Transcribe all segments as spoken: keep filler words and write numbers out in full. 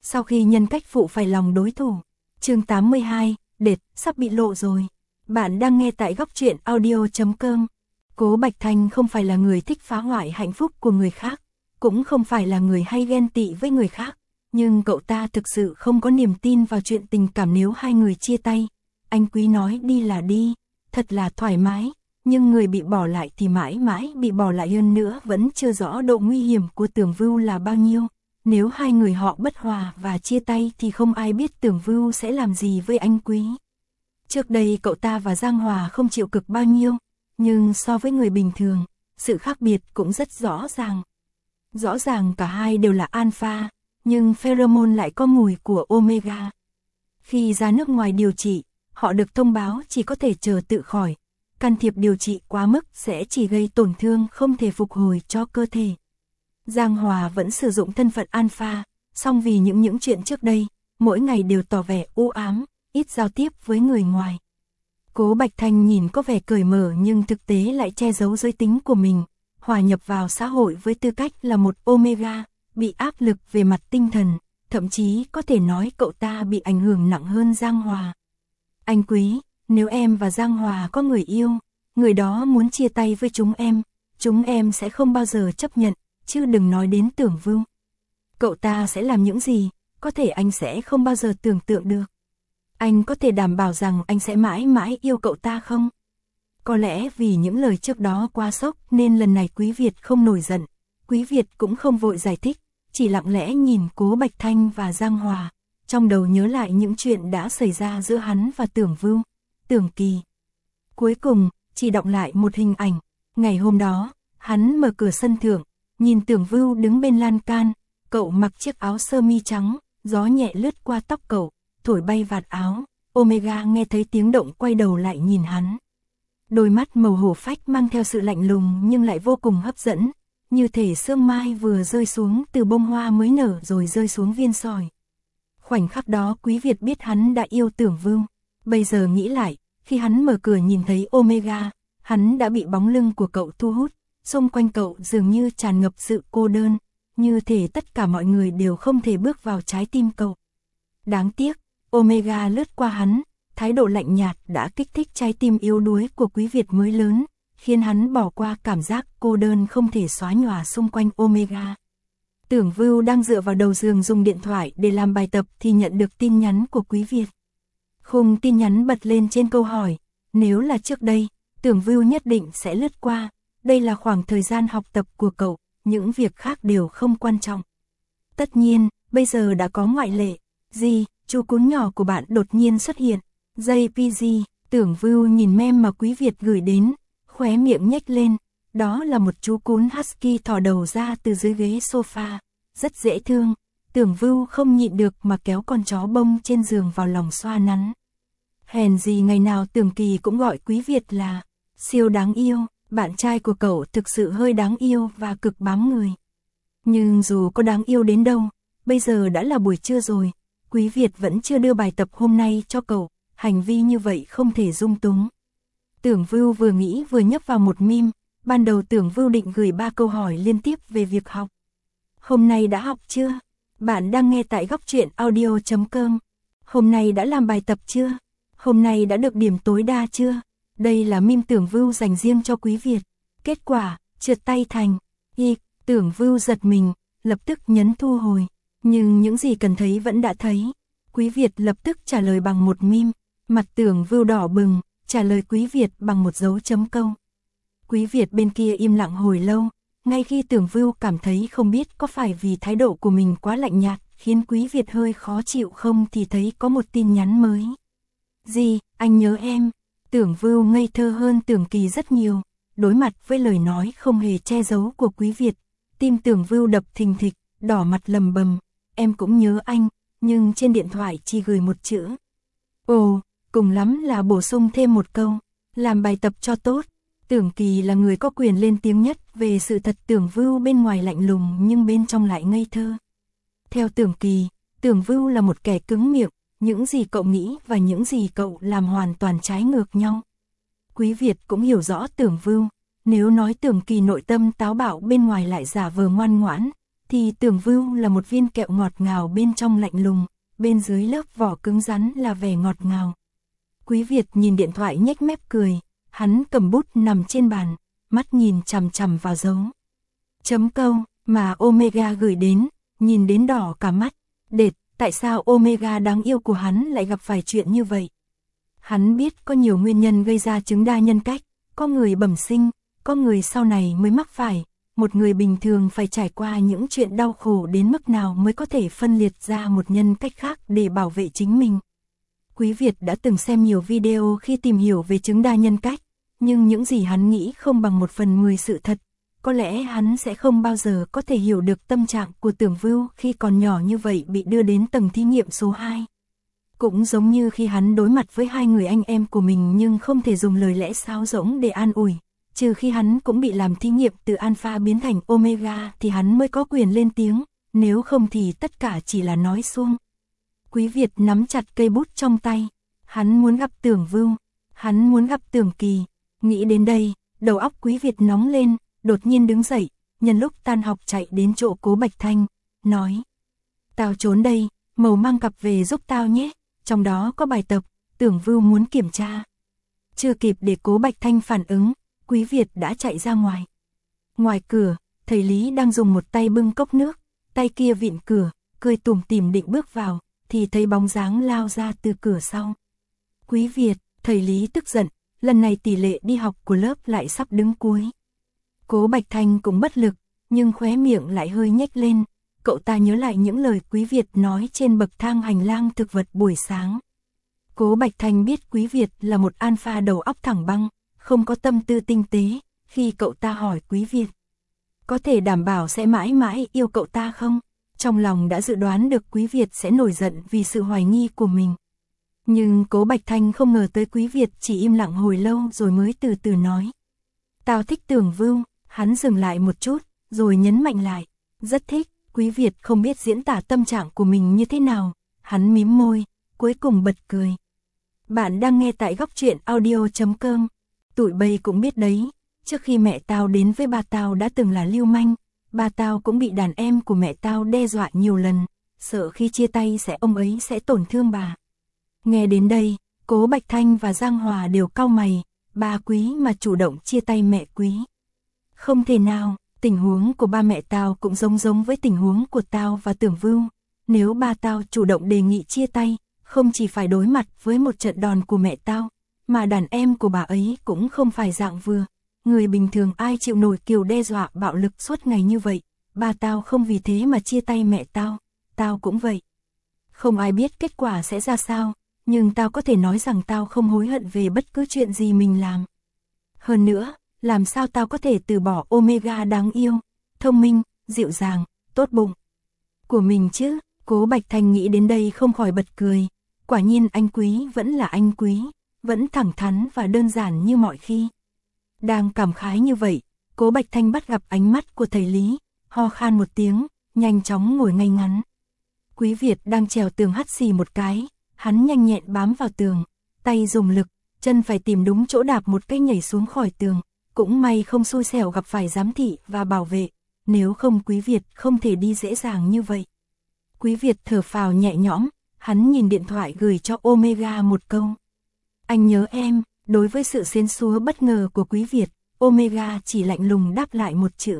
Sau khi nhân cách phụ phải lòng đối thủ. Chương tám mươi hai, đệt, sắp bị lộ rồi. Bạn đang nghe tại góc truyện audio chấm com. Cố Bạch Thanh không phải là người thích phá hoại hạnh phúc của người khác, cũng không phải là người hay ghen tị với người khác, nhưng cậu ta thực sự không có niềm tin vào chuyện tình cảm nếu hai người chia tay. Anh Quý nói đi là đi, thật là thoải mái, nhưng người bị bỏ lại thì mãi mãi bị bỏ lại, hơn nữa vẫn chưa rõ độ nguy hiểm của Tưởng Vưu là bao nhiêu. Nếu hai người họ bất hòa và chia tay thì không ai biết Tưởng Vưu sẽ làm gì với anh Quý. Trước đây cậu ta và Giang Hòa không chịu cực bao nhiêu, nhưng so với người bình thường, sự khác biệt cũng rất rõ ràng. Rõ ràng cả hai đều là alpha, nhưng pheromone lại có mùi của omega. Khi ra nước ngoài điều trị, họ được thông báo chỉ có thể chờ tự khỏi. Can thiệp điều trị quá mức sẽ chỉ gây tổn thương không thể phục hồi cho cơ thể. Giang Hòa vẫn sử dụng thân phận alpha, song vì những những chuyện trước đây, mỗi ngày đều tỏ vẻ u ám, ít giao tiếp với người ngoài. Cố Bạch Thanh nhìn có vẻ cởi mở nhưng thực tế lại che giấu giới tính của mình, hòa nhập vào xã hội với tư cách là một omega, bị áp lực về mặt tinh thần, thậm chí có thể nói cậu ta bị ảnh hưởng nặng hơn Giang Hòa. Anh Quý, nếu em và Giang Hòa có người yêu, người đó muốn chia tay với chúng em, chúng em sẽ không bao giờ chấp nhận, chứ đừng nói đến Tưởng Vưu. Cậu ta sẽ làm những gì, có thể anh sẽ không bao giờ tưởng tượng được. Anh có thể đảm bảo rằng anh sẽ mãi mãi yêu cậu ta không? Có lẽ vì những lời trước đó quá sốc nên lần này Quý Việt không nổi giận, Quý Việt cũng không vội giải thích, chỉ lặng lẽ nhìn Cố Bạch Thanh và Giang Hòa, trong đầu nhớ lại những chuyện đã xảy ra giữa hắn và Tưởng Vưu, Tưởng Kỳ. Cuối cùng, chỉ đọng lại một hình ảnh, ngày hôm đó, hắn mở cửa sân thượng, nhìn Tưởng Vưu đứng bên lan can, cậu mặc chiếc áo sơ mi trắng, gió nhẹ lướt qua tóc cậu, thổi bay vạt áo. Omega nghe thấy tiếng động quay đầu lại nhìn hắn. Đôi mắt màu hổ phách mang theo sự lạnh lùng nhưng lại vô cùng hấp dẫn, như thể sương mai vừa rơi xuống từ bông hoa mới nở rồi rơi xuống viên sỏi. Khoảnh khắc đó Quý Việt biết hắn đã yêu Tưởng Vưu. Bây giờ nghĩ lại, khi hắn mở cửa nhìn thấy Omega, hắn đã bị bóng lưng của cậu thu hút, xung quanh cậu dường như tràn ngập sự cô đơn, như thể tất cả mọi người đều không thể bước vào trái tim cậu. Đáng tiếc, Omega lướt qua hắn, thái độ lạnh nhạt đã kích thích trái tim yếu đuối của Quý Việt mới lớn, khiến hắn bỏ qua cảm giác cô đơn không thể xóa nhòa xung quanh Omega. Tưởng Vưu đang dựa vào đầu giường dùng điện thoại để làm bài tập thì nhận được tin nhắn của Quý Việt. Khung tin nhắn bật lên trên câu hỏi, nếu là trước đây, Tưởng Vưu nhất định sẽ lướt qua, đây là khoảng thời gian học tập của cậu, những việc khác đều không quan trọng. Tất nhiên, bây giờ đã có ngoại lệ, gì, chú cún nhỏ của bạn đột nhiên xuất hiện, jê pê giê, Tưởng Vưu nhìn meme mà Quý Việt gửi đến, khóe miệng nhếch lên, đó là một chú cún husky thò đầu ra từ dưới ghế sofa, rất dễ thương. Tưởng Vưu không nhịn được mà kéo con chó bông trên giường vào lòng xoa nắn. Hèn gì ngày nào Tưởng Kỳ cũng gọi Quý Việt là siêu đáng yêu, bạn trai của cậu thực sự hơi đáng yêu và cực bám người. Nhưng dù có đáng yêu đến đâu, bây giờ đã là buổi trưa rồi, Quý Việt vẫn chưa đưa bài tập hôm nay cho cậu, hành vi như vậy không thể dung túng. Tưởng Vưu vừa nghĩ vừa nhấp vào một meme, ban đầu Tưởng Vưu định gửi ba câu hỏi liên tiếp về việc học. Hôm nay đã học chưa? Bạn đang nghe tại góc truyện audio chấm com. Hôm nay đã làm bài tập chưa? Hôm nay đã được điểm tối đa chưa? Đây là meme Tưởng Vưu dành riêng cho Quý Việt. Kết quả, trượt tay thành y, Tưởng Vưu giật mình, lập tức nhấn thu hồi. Nhưng những gì cần thấy vẫn đã thấy. Quý Việt lập tức trả lời bằng một meme. Mặt Tưởng Vưu đỏ bừng, trả lời Quý Việt bằng một dấu chấm câu. Quý Việt bên kia im lặng hồi lâu. Ngay khi Tưởng Vưu cảm thấy không biết có phải vì thái độ của mình quá lạnh nhạt khiến Quý Việt hơi khó chịu không thì thấy có một tin nhắn mới. Gì, anh nhớ em. Tưởng Vưu ngây thơ hơn Tưởng Kỳ rất nhiều. Đối mặt với lời nói không hề che giấu của Quý Việt, tim Tưởng Vưu đập thình thịch, đỏ mặt lầm bầm. Em cũng nhớ anh, nhưng trên điện thoại chỉ gửi một chữ. Ồ, cùng lắm là bổ sung thêm một câu. Làm bài tập cho tốt. Tưởng Kỳ là người có quyền lên tiếng nhất về sự thật Tưởng Vưu bên ngoài lạnh lùng nhưng bên trong lại ngây thơ. Theo Tưởng Kỳ, Tưởng Vưu là một kẻ cứng miệng, những gì cậu nghĩ và những gì cậu làm hoàn toàn trái ngược nhau. Quý Việt cũng hiểu rõ Tưởng Vưu, nếu nói Tưởng Kỳ nội tâm táo bạo bên ngoài lại giả vờ ngoan ngoãn, thì Tưởng Vưu là một viên kẹo ngọt ngào bên trong lạnh lùng, bên dưới lớp vỏ cứng rắn là vẻ ngọt ngào. Quý Việt nhìn điện thoại nhếch mép cười, hắn cầm bút nằm trên bàn, mắt nhìn chằm chằm vào dấu chấm câu mà Omega gửi đến, nhìn đến đỏ cả mắt. Đệt, tại sao Omega đáng yêu của hắn lại gặp phải chuyện như vậy? Hắn biết có nhiều nguyên nhân gây ra chứng đa nhân cách, có người bẩm sinh, có người sau này mới mắc phải, một người bình thường phải trải qua những chuyện đau khổ đến mức nào mới có thể phân liệt ra một nhân cách khác để bảo vệ chính mình. Quý Việt đã từng xem nhiều video khi tìm hiểu về chứng đa nhân cách, nhưng những gì hắn nghĩ không bằng một phần mười sự thật. Có lẽ hắn sẽ không bao giờ có thể hiểu được tâm trạng của Tưởng Vưu khi còn nhỏ như vậy bị đưa đến tầng thí nghiệm số hai. Cũng giống như khi hắn đối mặt với hai người anh em của mình nhưng không thể dùng lời lẽ sáo rỗng để an ủi. Trừ khi hắn cũng bị làm thí nghiệm từ Alpha biến thành Omega thì hắn mới có quyền lên tiếng, nếu không thì tất cả chỉ là nói suông. Quý Việt nắm chặt cây bút trong tay, hắn muốn gặp Tưởng Vưu, hắn muốn gặp Tưởng Kỳ. Nghĩ đến đây, đầu óc Quý Việt nóng lên, đột nhiên đứng dậy, nhân lúc tan học chạy đến chỗ Cố Bạch Thanh, nói: "Tao trốn đây, Mầu mang cặp về giúp tao nhé, trong đó có bài tập, Tưởng Vưu muốn kiểm tra." Chưa kịp để Cố Bạch Thanh phản ứng, Quý Việt đã chạy ra ngoài. Ngoài cửa, thầy Lý đang dùng một tay bưng cốc nước, tay kia vịn cửa, cười tủm tỉm định bước vào, thì thấy bóng dáng lao ra từ cửa sau. "Quý Việt!" Thầy Lý tức giận, lần này tỷ lệ đi học của lớp lại sắp đứng cuối. Cố Bạch Thanh cũng bất lực, nhưng khóe miệng lại hơi nhếch lên, cậu ta nhớ lại những lời Quý Việt nói trên bậc thang hành lang thực vật buổi sáng. Cố Bạch Thanh biết Quý Việt là một alpha đầu óc thẳng băng, không có tâm tư tinh tế, khi cậu ta hỏi Quý Việt có thể đảm bảo sẽ mãi mãi yêu cậu ta không? Trong lòng đã dự đoán được Quý Việt sẽ nổi giận vì sự hoài nghi của mình. Nhưng Cố Bạch Thanh không ngờ tới Quý Việt chỉ im lặng hồi lâu rồi mới từ từ nói: "Tao thích Tưởng Vưu." Hắn dừng lại một chút, rồi nhấn mạnh lại: "Rất thích." Quý Việt không biết diễn tả tâm trạng của mình như thế nào, hắn mím môi, cuối cùng bật cười. Bạn đang nghe tại góc truyện audio chấm com. Tụi bay cũng biết đấy, trước khi mẹ tao đến với ba tao đã từng là lưu manh, ba tao cũng bị đàn em của mẹ tao đe dọa nhiều lần, sợ khi chia tay sẽ ông ấy sẽ tổn thương bà. Nghe đến đây, Cố Bạch Thanh và Giang Hòa đều cau mày, ba Quý mà chủ động chia tay mẹ Quý. Không thể nào, tình huống của ba mẹ tao cũng giống giống với tình huống của tao và Tưởng Vưu. Nếu ba tao chủ động đề nghị chia tay, không chỉ phải đối mặt với một trận đòn của mẹ tao, mà đàn em của bà ấy cũng không phải dạng vừa. Người bình thường ai chịu nổi kiểu đe dọa bạo lực suốt ngày như vậy, ba tao không vì thế mà chia tay mẹ tao, tao cũng vậy. Không ai biết kết quả sẽ ra sao, nhưng tao có thể nói rằng tao không hối hận về bất cứ chuyện gì mình làm. Hơn nữa, làm sao tao có thể từ bỏ Omega đáng yêu, thông minh, dịu dàng, tốt bụng của mình chứ? Cố Bạch Thanh nghĩ đến đây không khỏi bật cười. Quả nhiên anh Quý vẫn là anh Quý, vẫn thẳng thắn và đơn giản như mọi khi. Đang cảm khái như vậy, Cố Bạch Thanh bắt gặp ánh mắt của thầy Lý, ho khan một tiếng, nhanh chóng ngồi ngay ngắn. Quý Việt đang trèo tường hắt xì một cái, hắn nhanh nhẹn bám vào tường, tay dùng lực, chân phải tìm đúng chỗ đạp một cái nhảy xuống khỏi tường. Cũng may không xui xẻo gặp phải giám thị và bảo vệ, nếu không Quý Việt không thể đi dễ dàng như vậy. Quý Việt thở phào nhẹ nhõm, hắn nhìn điện thoại gửi cho Omega một câu: "Anh nhớ em." Đối với sự xiến xúa bất ngờ của Quý Việt, Omega chỉ lạnh lùng đáp lại một chữ: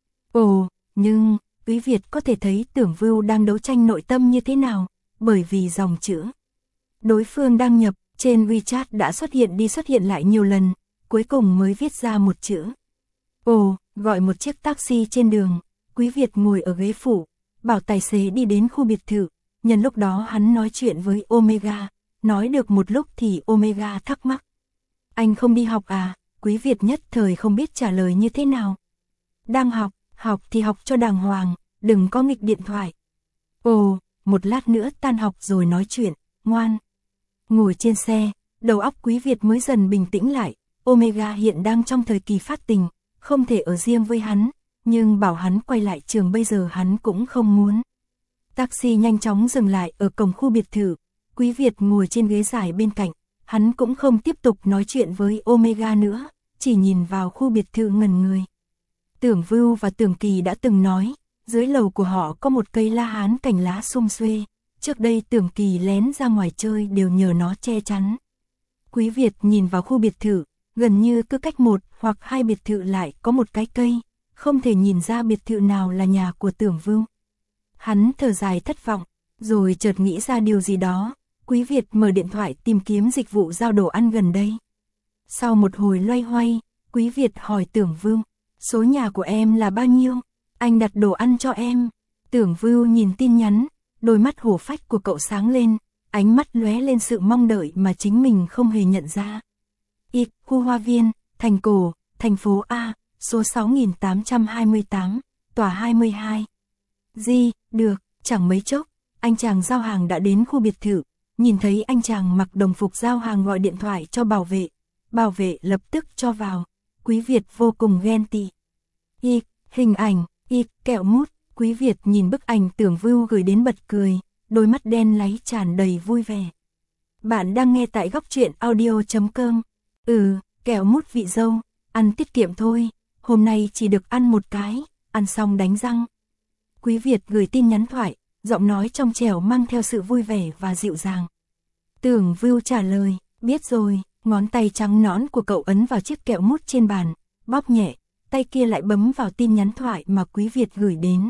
"Ồ." Nhưng Quý Việt có thể thấy Tưởng Vưu đang đấu tranh nội tâm như thế nào, bởi vì dòng chữ đối phương đăng nhập trên WeChat đã xuất hiện đi xuất hiện lại nhiều lần, cuối cùng mới viết ra một chữ: "Ồ." Gọi một chiếc taxi trên đường, Quý Việt ngồi ở ghế phụ, bảo tài xế đi đến khu biệt thự. Nhân lúc đó hắn nói chuyện với Omega, nói được một lúc thì Omega thắc mắc: "Anh không đi học à?" Quý Việt nhất thời không biết trả lời như thế nào. "Đang học, học thì học cho đàng hoàng, đừng có nghịch điện thoại." "Ồ, một lát nữa tan học rồi nói chuyện, ngoan." Ngồi trên xe, đầu óc Quý Việt mới dần bình tĩnh lại. Omega hiện đang trong thời kỳ phát tình, không thể ở riêng với hắn, nhưng bảo hắn quay lại trường bây giờ hắn cũng không muốn. Taxi nhanh chóng dừng lại ở cổng khu biệt thự, Quý Việt ngồi trên ghế dài bên cạnh, hắn cũng không tiếp tục nói chuyện với Omega nữa, chỉ nhìn vào khu biệt thự ngẩn người. Tưởng Vưu và Tưởng Kỳ đã từng nói, Dưới lầu của họ có một cây la hán cành lá sum xuê, trước đây Tưởng Kỳ lén ra ngoài chơi đều nhờ nó che chắn. Quý Việt nhìn vào khu biệt thự, gần như cứ cách một hoặc hai biệt thự lại có một cái cây, không thể nhìn ra biệt thự nào là nhà của Tưởng Vưu. Hắn thở dài thất vọng, rồi chợt nghĩ ra điều gì đó, Quý Việt mở điện thoại tìm kiếm dịch vụ giao đồ ăn gần đây. Sau một hồi loay hoay, Quý Việt hỏi Tưởng Vưu, số nhà của em là bao nhiêu? Anh đặt đồ ăn cho em. Tưởng Vưu nhìn tin nhắn, đôi mắt hổ phách của cậu sáng lên, ánh mắt lóe lên sự mong đợi mà chính mình không hề nhận ra. Y, khu Hoa Viên, Thành Cổ, thành phố A, số sáu nghìn tám trăm hai mươi tám, tòa hai mươi hai. Di, được, chẳng mấy chốc, anh chàng giao hàng đã đến khu biệt thự, nhìn thấy anh chàng mặc đồng phục giao hàng gọi điện thoại cho bảo vệ, bảo vệ lập tức cho vào. Quý Việt vô cùng ghen tị. Y, hình ảnh, y, kẹo mút. Quý Việt nhìn bức ảnh Tưởng Vưu gửi đến bật cười, đôi mắt đen láy tràn đầy vui vẻ. Bạn đang nghe tại góc truyện audio chấm com. Ừ, kẹo mút vị dâu, ăn tiết kiệm thôi, hôm nay chỉ được ăn một cái, ăn xong đánh răng. Quý Việt gửi tin nhắn thoại, giọng nói trong trẻo mang theo sự vui vẻ và dịu dàng. Tưởng Vưu trả lời, biết rồi, ngón tay trắng nõn của cậu ấn vào chiếc kẹo mút trên bàn, bóp nhẹ, tay kia lại bấm vào tin nhắn thoại mà Quý Việt gửi đến.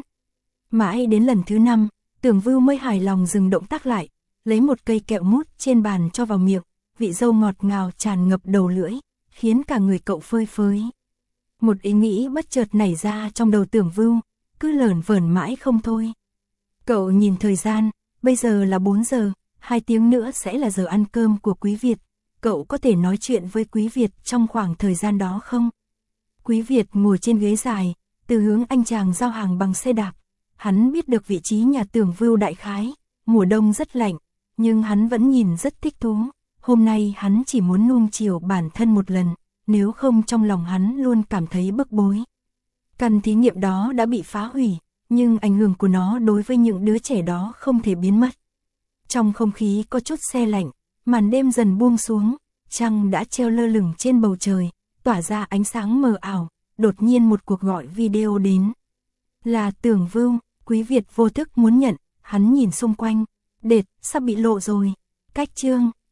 Mãi đến lần thứ năm, Tưởng Vưu mới hài lòng dừng động tác lại, lấy một cây kẹo mút trên bàn cho vào miệng, vị dâu ngọt ngào tràn ngập đầu lưỡi, khiến cả người cậu phơi phới. Một ý nghĩ bất chợt nảy ra trong đầu Tưởng Vưu, cứ lởn vởn mãi không thôi. Cậu nhìn thời gian, bây giờ là bốn giờ, hai tiếng nữa sẽ là giờ ăn cơm của Quý Việt. Cậu có thể nói chuyện với Quý Việt trong khoảng thời gian đó không? Quý Việt ngồi trên ghế dài, từ hướng anh chàng giao hàng bằng xe đạp. Hắn biết được vị trí nhà Tưởng Vưu đại khái, mùa đông rất lạnh, nhưng hắn vẫn nhìn rất thích thú. Hôm nay hắn chỉ muốn nuông chiều bản thân một lần, nếu không trong lòng hắn luôn cảm thấy bức bối. Căn thí nghiệm đó đã bị phá hủy, nhưng ảnh hưởng của nó đối với những đứa trẻ đó không thể biến mất. Trong không khí có chút se lạnh, màn đêm dần buông xuống, trăng đã treo lơ lửng trên bầu trời, tỏa ra ánh sáng mờ ảo, đột nhiên một cuộc gọi video đến. Là Tưởng Vưu. Quý Việt vô thức muốn nhận, hắn nhìn xung quanh, đệt, sắp bị lộ rồi. Cách chương